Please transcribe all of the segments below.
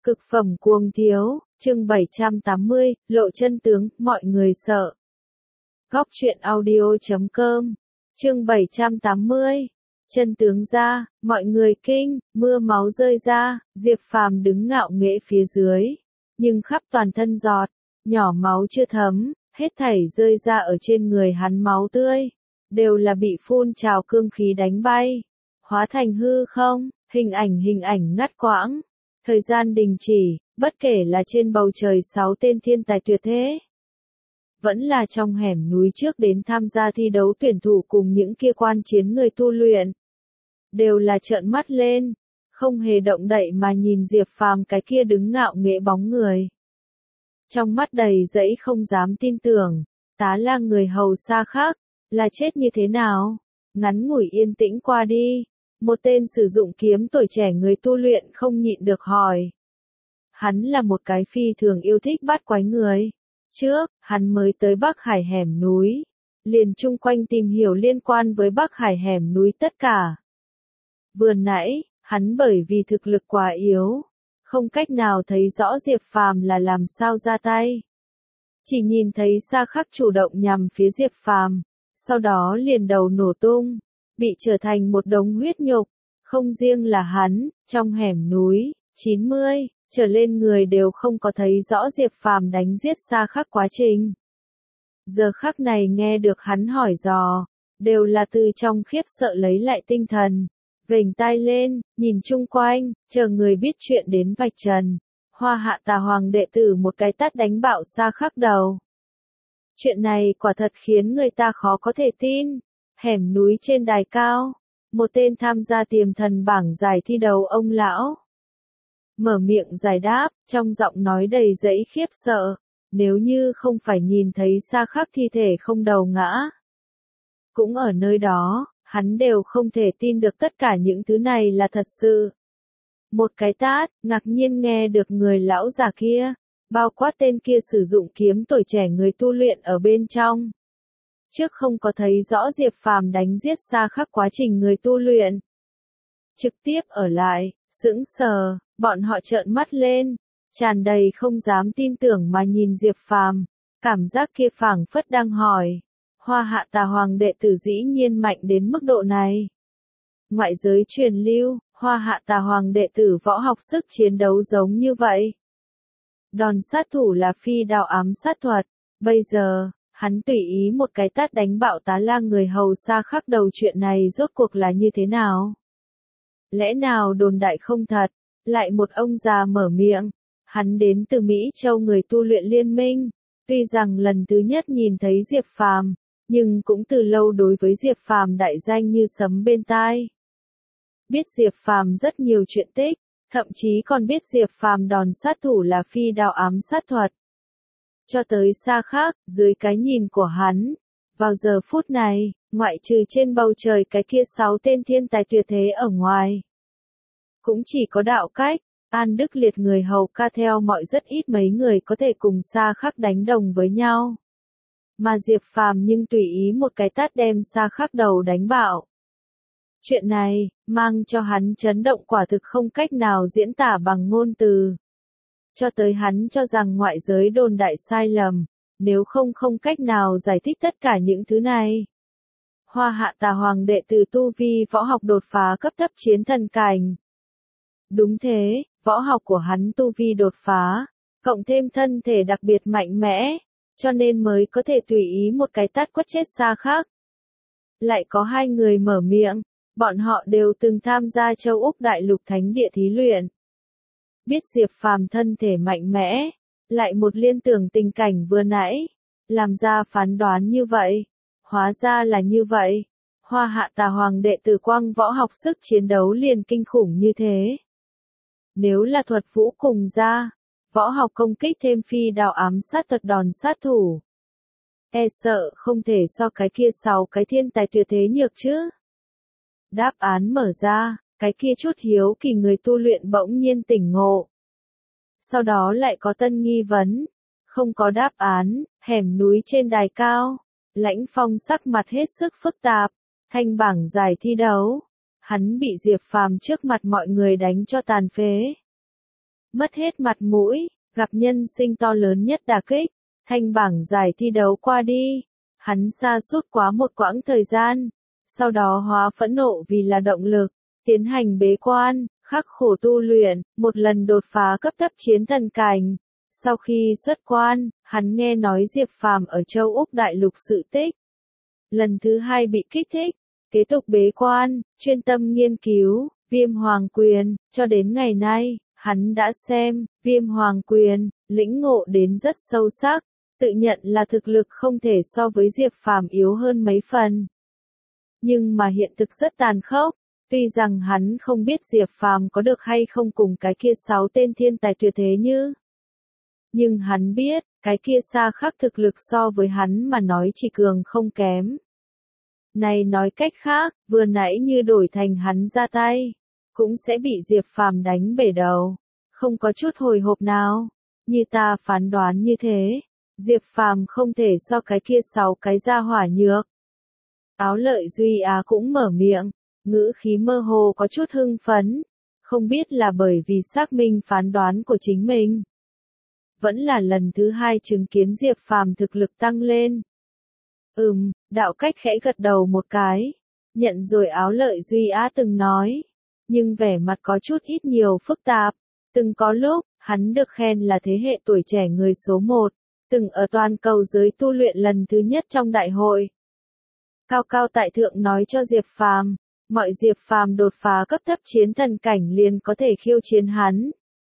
Cực phẩm cuồng thiếu, chương 780, lộ chân tướng, mọi người sợ. Góc truyện audio.com, chương 780, chân tướng ra, mọi người kinh, mưa máu rơi ra, Diệp Phàm đứng ngạo nghễ phía dưới, nhưng khắp toàn thân giọt, nhỏ máu chưa thấm, hết thảy rơi ra ở trên người hắn máu tươi, đều là bị phun trào cương khí đánh bay, hóa thành hư không, hình ảnh ngắt quãng. Thời gian đình chỉ, bất kể là trên bầu trời 6 tên thiên tài tuyệt thế, vẫn là trong hẻm núi trước đến tham gia thi đấu tuyển thủ cùng những kia quan chiến người tu luyện, đều là trợn mắt lên, không hề động đậy mà nhìn Diệp Phàm cái kia đứng ngạo nghễ bóng người. Trong mắt đầy dẫy không dám tin tưởng, tá là người hầu xa khác, là chết như thế nào? Ngắn ngủi yên tĩnh qua đi. Một tên sử dụng kiếm tuổi trẻ người tu luyện không nhịn được hỏi. Hắn là một cái phi thường yêu thích bắt quái người. Trước, hắn mới tới Bắc Hải hẻm núi. Liền chung quanh tìm hiểu liên quan với Bắc Hải hẻm núi tất cả. Vừa nãy, hắn bởi vì thực lực quá yếu, không cách nào thấy rõ Diệp Phàm là làm sao ra tay. Chỉ nhìn thấy Sa Khắc chủ động nhằm phía Diệp Phàm, sau đó liền đầu nổ tung. Bị trở thành một đống huyết nhục, không riêng là hắn, trong hẻm núi, 90 trở lên người đều không có thấy rõ Diệp Phàm đánh giết Sa Khắc quá trình. Giờ khắc này nghe được hắn hỏi dò, đều là từ trong khiếp sợ lấy lại tinh thần, vểnh tai lên, nhìn chung quanh, chờ người biết chuyện đến vạch trần. Hoa Hạ Tà Hoàng đệ tử một cái tát đánh bạo Sa Khắc đầu. Chuyện này quả thật khiến người ta khó có thể tin. Hẻm núi trên đài cao, một tên tham gia tiềm thần bảng giải thi đấu ông lão. Mở miệng giải đáp, trong giọng nói đầy dẫy khiếp sợ, nếu như không phải nhìn thấy Sa Khắc thi thể không đầu ngã. Cũng ở nơi đó, hắn đều không thể tin được tất cả những thứ này là thật sự. Một cái tát, ngạc nhiên nghe được người lão già kia, bao quát tên kia sử dụng kiếm tuổi trẻ người tu luyện ở bên trong. Trước không có thấy rõ Diệp Phàm đánh giết Sa Khắc quá trình người tu luyện. Trực tiếp ở lại, sững sờ, bọn họ trợn mắt lên, tràn đầy không dám tin tưởng mà nhìn Diệp Phàm, cảm giác kia phảng phất đang hỏi, Hoa Hạ Tà Hoàng đệ tử dĩ nhiên mạnh đến mức độ này. Ngoại giới truyền lưu, Hoa Hạ Tà Hoàng đệ tử võ học sức chiến đấu giống như vậy. Đòn sát thủ là phi đao ám sát thuật, bây giờ hắn tùy ý một cái tát đánh bạo tá la người hầu Sa Khắc đầu, chuyện này rốt cuộc là như thế nào? Lẽ nào đồn đại không thật? Lại một ông già mở miệng. Hắn đến từ Mỹ Châu người tu luyện liên minh. Tuy rằng lần thứ nhất nhìn thấy Diệp Phàm, nhưng cũng từ lâu đối với Diệp Phàm đại danh như sấm bên tai. Biết Diệp Phàm rất nhiều chuyện tích, thậm chí còn biết Diệp Phàm đòn sát thủ là phi đao ám sát thuật. Cho tới Sa Khắc, dưới cái nhìn của hắn, vào giờ phút này, ngoại trừ trên bầu trời cái kia 6 tên thiên tài tuyệt thế ở ngoài, cũng chỉ có Đạo Cách, An Đức Liệt người hầu ca theo mọi rất ít mấy người có thể cùng Sa Khắc đánh đồng với nhau. Mà Diệp Phàm nhưng tùy ý một cái tát đem Sa Khắc đầu đánh bạo. Chuyện này, mang cho hắn chấn động quả thực không cách nào diễn tả bằng ngôn từ. Cho tới hắn cho rằng ngoại giới đồn đại sai lầm, nếu không cách nào giải thích tất cả những thứ này. Hoa Hạ Tà Hoàng đệ tử tu vi võ học đột phá cấp thấp chiến thần cảnh. Đúng thế, võ học của hắn tu vi đột phá, cộng thêm thân thể đặc biệt mạnh mẽ, cho nên mới có thể tùy ý một cái tát quất chết Sa Khắc. Lại có 2 người mở miệng, bọn họ đều từng tham gia châu Úc đại lục thánh địa thí luyện. Biết Diệp Phàm thân thể mạnh mẽ, lại một liên tưởng tình cảnh vừa nãy, làm ra phán đoán như vậy. Hóa ra là như vậy. Hoa Hạ Tà Hoàng đệ tử quang võ học sức chiến đấu liền kinh khủng như thế. Nếu là thuật vũ cùng ra, võ học công kích thêm phi đao ám sát thuật đòn sát thủ, e sợ không thể so cái kia 6 cái thiên tài tuyệt thế nhược chứ. Đáp án mở ra, cái kia chút hiếu kỳ người tu luyện bỗng nhiên tỉnh ngộ. Sau đó lại có tân nghi vấn. Không có đáp án, hẻm núi trên đài cao. Lãnh Phong sắc mặt hết sức phức tạp. Thanh bảng giải thi đấu. Hắn bị Diệp Phàm trước mặt mọi người đánh cho tàn phế. mất hết mặt mũi, gặp nhân sinh to lớn nhất đả kích, thanh bảng giải thi đấu qua đi. Hắn sa sút quá một quãng thời gian, sau đó hóa phẫn nộ vì là động lực, tiến hành bế quan, khắc khổ tu luyện, một lần đột phá cấp thấp chiến thần cảnh. Sau khi xuất quan, hắn nghe nói Diệp Phàm ở châu Úc đại lục sự tích. Lần thứ hai bị kích thích, kế tục bế quan, chuyên tâm nghiên cứu, Viêm Hoàng Quyền, cho đến ngày nay, hắn đã xem, Viêm Hoàng Quyền, lĩnh ngộ đến rất sâu sắc, tự nhận là thực lực không thể so với Diệp Phàm yếu hơn mấy phần. Nhưng mà hiện thực rất tàn khốc, tuy rằng hắn không biết Diệp Phàm có được hay không cùng cái kia 6 tên thiên tài tuyệt thế như. Nhưng hắn biết, cái kia xa khác thực lực so với hắn mà nói chỉ cường không kém. Này nói cách khác, vừa nãy như đổi thành hắn ra tay, cũng sẽ bị Diệp Phàm đánh bể đầu, không có chút hồi hộp nào. Như ta phán đoán như thế, Diệp Phàm không thể so cái kia 6 cái gia hỏa nhược. Áo Lợi Duy Á cũng mở miệng, ngữ khí mơ hồ có chút hưng phấn, không biết là bởi vì xác minh phán đoán của chính mình. Vẫn là lần thứ hai chứng kiến Diệp Phàm thực lực tăng lên. Đạo cách khẽ gật đầu một cái, nhận rồi Áo Lợi Duy Á từng nói, nhưng vẻ mặt có chút ít nhiều phức tạp. Từng có lúc, hắn được khen là thế hệ tuổi trẻ người số 1, từng ở toàn cầu giới tu luyện lần thứ nhất trong đại hội. Cao cao tại thượng nói cho Diệp Phàm, mọi Diệp Phàm đột phá cấp thấp chiến thần cảnh liền có thể khiêu chiến hắn.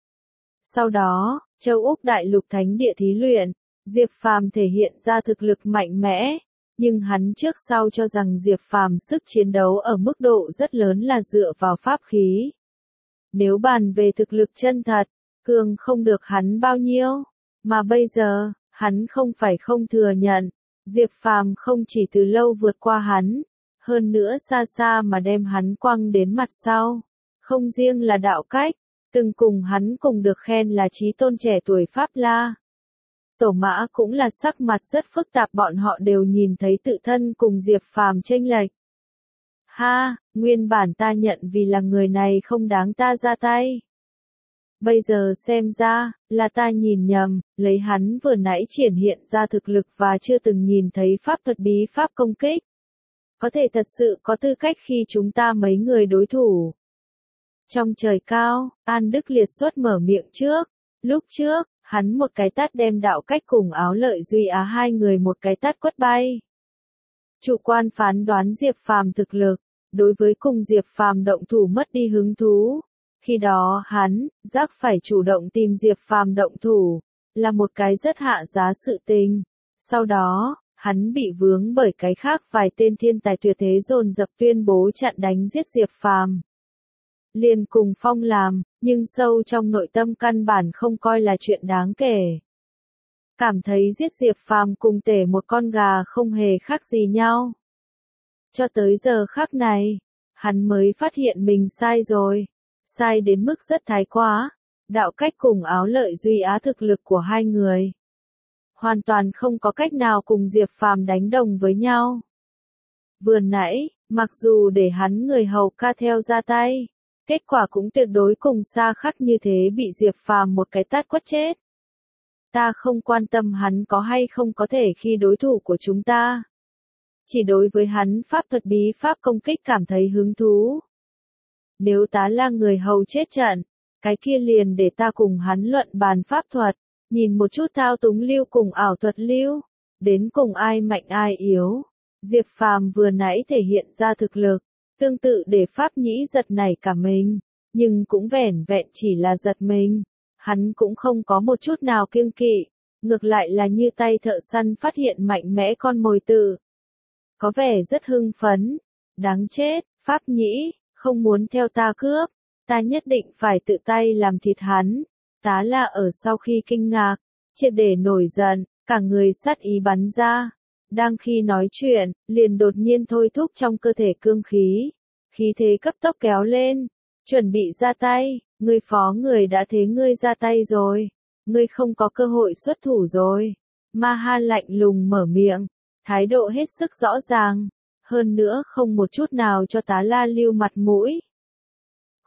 Sau đó, châu Úc đại lục thánh địa thí luyện, Diệp Phàm thể hiện ra thực lực mạnh mẽ, nhưng hắn trước sau cho rằng Diệp Phàm sức chiến đấu ở mức độ rất lớn là dựa vào pháp khí. Nếu bàn về thực lực chân thật, cường không được hắn bao nhiêu, mà bây giờ, hắn không phải không thừa nhận, Diệp Phàm không chỉ từ lâu vượt qua hắn, hơn nữa xa xa mà đem hắn quăng đến mặt sau. Không riêng là đạo cách, từng cùng hắn cùng được khen là chí tôn trẻ tuổi Pháp La. Tổ Mã cũng là sắc mặt rất phức tạp, bọn họ đều nhìn thấy tự thân cùng Diệp Phàm chênh lệch. Ha, nguyên bản ta nhận vì là người này không đáng ta ra tay. Bây giờ xem ra, là ta nhìn nhầm, lấy hắn vừa nãy triển hiện ra thực lực và chưa từng nhìn thấy pháp thuật bí pháp công kích. Có thể thật sự có tư cách khi chúng ta mấy người đối thủ. Trong trời cao, An Đức Liệt xuất mở miệng trước. Lúc trước, hắn một cái tát đem đạo cách cùng Áo Lợi Duy Á hai người một cái tát quất bay. Chủ quan phán đoán Diệp Phàm thực lực, đối với cùng Diệp Phàm động thủ mất đi hứng thú. Khi đó hắn, giác phải chủ động tìm Diệp Phàm động thủ, là một cái rất hạ giá sự tình. Sau đó, hắn bị vướng bởi cái khác vài tên thiên tài tuyệt thế dồn dập tuyên bố chặn đánh giết Diệp Phàm. Liền cùng phong làm, nhưng sâu trong nội tâm căn bản không coi là chuyện đáng kể. Cảm thấy giết Diệp Phàm cùng tể một con gà không hề khác gì nhau. Cho tới giờ khắc này, hắn mới phát hiện mình sai rồi. Sai đến mức rất thái quá. Đạo cách cùng Áo Lợi Duy Á thực lực của hai người hoàn toàn không có cách nào cùng Diệp Phàm đánh đồng với nhau. Vừa nãy, mặc dù để hắn người hầu ca theo ra tay, kết quả cũng tuyệt đối cùng xa khắc như thế bị Diệp Phàm một cái tát quất chết. Ta không quan tâm hắn có hay không có thể khi đối thủ của chúng ta. Chỉ đối với hắn pháp thuật bí pháp công kích cảm thấy hứng thú. Nếu ta là người hầu chết trận, cái kia liền để ta cùng hắn luận bàn pháp thuật, nhìn một chút thao túng lưu cùng ảo thuật lưu, đến cùng ai mạnh ai yếu. Diệp Phàm vừa nãy thể hiện ra thực lực, tương tự để Pháp Nhĩ giật nảy cả mình, nhưng cũng vẻn vẹn chỉ là giật mình. Hắn cũng không có một chút nào kiêng kỵ, ngược lại là như tay thợ săn phát hiện mạnh mẽ con mồi tử. Có vẻ rất hưng phấn. Đáng chết, Pháp Nhĩ, không muốn theo ta cướp, ta nhất định phải tự tay làm thịt hắn. Tá là ở sau khi kinh ngạc, triệt để nổi giận, cả người sát ý bắn ra. Đang khi nói chuyện, liền đột nhiên thôi thúc trong cơ thể cương khí. Khí thế cấp tốc kéo lên, chuẩn bị ra tay, ngươi phó người đã thế ngươi ra tay rồi. Ngươi không có cơ hội xuất thủ rồi. Ma Ha lạnh lùng mở miệng, thái độ hết sức rõ ràng. Hơn nữa không một chút nào cho Tá La lưu mặt mũi.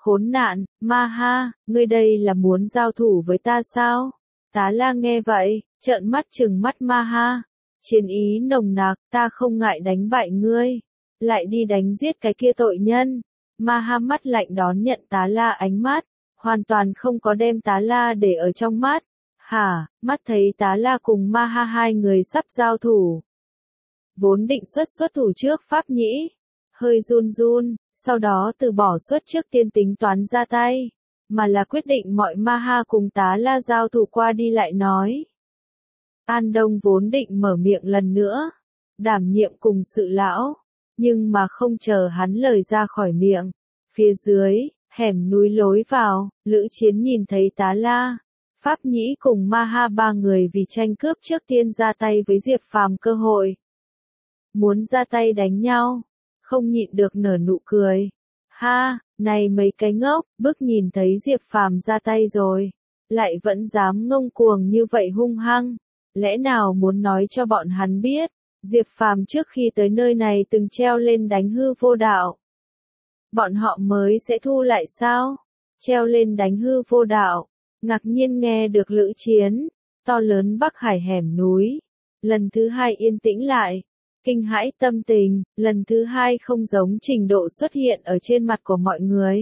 khốn nạn, Ma Ha, ngươi đây là muốn giao thủ với ta sao? Tá La nghe vậy, trợn mắt trừng mắt Ma Ha. Chiến ý nồng nặc, ta không ngại đánh bại ngươi. Lại đi đánh giết cái kia tội nhân. Ma Ha mắt lạnh đón nhận Tá La ánh mắt, hoàn toàn không có đem Tá La để ở trong mắt. Hả, mắt thấy Tá La cùng Ma Ha hai người sắp giao thủ. Vốn định xuất thủ trước Pháp Nhĩ, hơi run run, sau đó từ bỏ xuất trước tiên tính toán ra tay, mà là quyết định mọi Ma Ha cùng Tá La giao thủ qua đi lại nói. An Đông vốn định mở miệng lần nữa, đảm nhiệm cùng sự lão, nhưng mà không chờ hắn lời ra khỏi miệng. Phía dưới, hẻm núi lối vào, Lữ Chiến nhìn thấy Tá La, Pháp Nhĩ cùng Ma Ha ba người vì tranh cướp trước tiên ra tay với Diệp Phàm cơ hội. Muốn ra tay đánh nhau, không nhịn được nở nụ cười. Ha, này mấy cái ngốc, bước nhìn thấy Diệp Phàm ra tay rồi, lại vẫn dám ngông cuồng như vậy hung hăng. Lẽ nào muốn nói cho bọn hắn biết, Diệp Phàm trước khi tới nơi này từng treo lên đánh hư vô đạo. Bọn họ mới sẽ thu lại sao? Treo lên đánh hư vô đạo. Ngạc nhiên nghe được Lữ Chiến, to lớn Bắc Hải hẻm núi. Lần thứ hai yên tĩnh lại. Kinh hãi tâm tình, lần thứ hai không giống trình độ xuất hiện ở trên mặt của mọi người.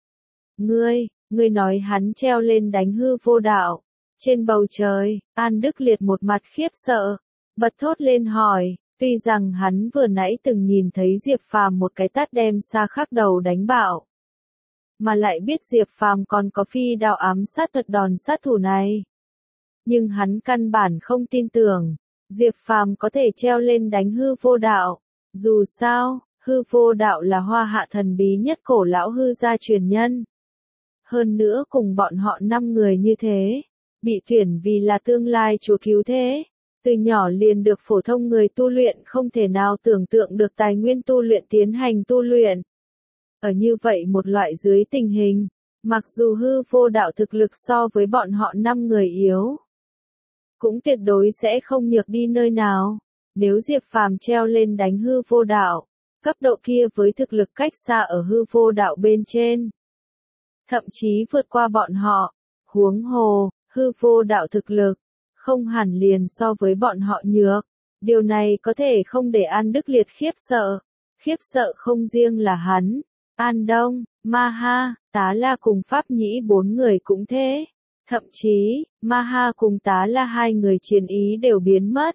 Ngươi nói hắn treo lên đánh hư vô đạo. Trên bầu trời, An Đức Liệt một mặt khiếp sợ, bật thốt lên hỏi, tuy rằng hắn vừa nãy từng nhìn thấy Diệp Phàm một cái tát đem Sa Khắc đầu đánh bạo, mà lại biết Diệp Phàm còn có phi đao ám sát thuật đòn sát thủ này. Nhưng hắn căn bản không tin tưởng, Diệp Phàm có thể treo lên đánh hư vô đạo. Dù sao, hư vô đạo là hoa hạ thần bí nhất cổ lão hư gia truyền nhân. Hơn nữa cùng bọn họ 5 người như thế, bị tuyển vì là tương lai chúa cứu thế. Từ nhỏ liền được phổ thông người tu luyện không thể nào tưởng tượng được tài nguyên tu luyện tiến hành tu luyện. Ở như vậy một loại dưới tình hình, mặc dù hư vô đạo thực lực so với bọn họ 5 người yếu, cũng tuyệt đối sẽ không nhược đi nơi nào. Nếu Diệp Phàm treo lên đánh hư vô đạo, cấp độ kia với thực lực cách xa ở hư vô đạo bên trên, thậm chí vượt qua bọn họ. Huống hồ, hư vô đạo thực lực không hẳn liền so với bọn họ nhược. Điều này có thể không để An Đức Liệt khiếp sợ. Khiếp sợ không riêng là hắn, An Đông, Ma Ha, Tá La cùng Pháp Nhĩ 4 người cũng thế. Thậm chí, Ma Ha cùng Tá La 2 người chiến ý đều biến mất.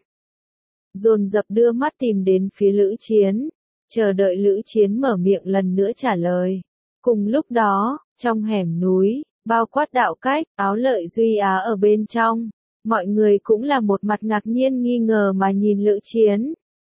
Dồn dập đưa mắt tìm đến phía Lữ Chiến, chờ đợi Lữ Chiến mở miệng lần nữa trả lời. Cùng lúc đó, trong hẻm núi, bao quát Đạo Cách, Áo Lợi Duy Á ở bên trong, mọi người cũng là một mặt ngạc nhiên nghi ngờ mà nhìn Lữ Chiến.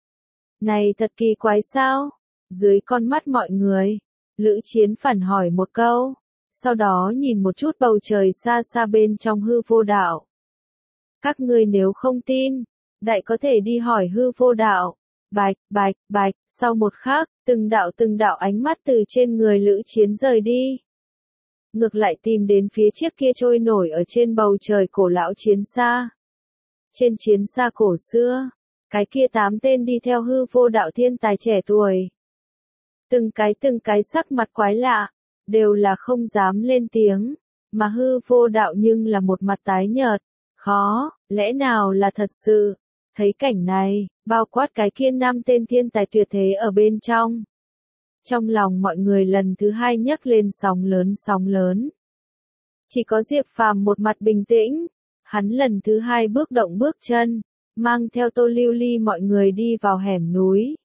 Này thật kỳ quái sao? Dưới con mắt mọi người, Lữ Chiến phản hỏi một câu, sau đó nhìn một chút bầu trời xa xa bên trong hư vô đạo. Các ngươi nếu không tin, đại có thể đi hỏi hư vô đạo. Bạch, sau một khắc, từng đạo ánh mắt từ trên người Lữ Chiến rời đi. Ngược lại tìm đến phía chiếc kia trôi nổi ở trên bầu trời cổ lão chiến xa. Trên chiến xa cổ xưa, cái kia 8 tên đi theo hư vô đạo thiên tài trẻ tuổi. Từng cái sắc mặt quái lạ, đều là không dám lên tiếng, mà hư vô đạo nhưng là một mặt tái nhợt. Khó, lẽ nào là thật sự? Thấy cảnh này, bao quát cái kia 5 tên thiên tài tuyệt thế ở bên trong. Trong lòng mọi người lần thứ hai nhấc lên sóng lớn. Chỉ có Diệp Phàm một mặt bình tĩnh, hắn lần thứ hai bước động bước chân, mang theo Tô Lưu Ly mọi người đi vào hẻm núi.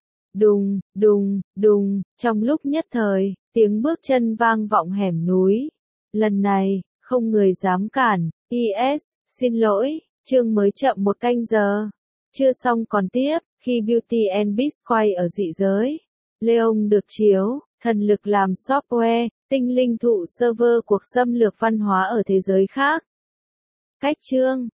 Đùng, trong lúc nhất thời, tiếng bước chân vang vọng hẻm núi. Lần này, không người dám cản. Xin lỗi, chương mới chậm 1 canh giờ. Chưa xong còn tiếp, khi Beauty and Beast quay ở dị giới. Leon được chiếu, thần lực làm software, tinh linh thụ server cuộc xâm lược văn hóa ở thế giới khác. Cách chương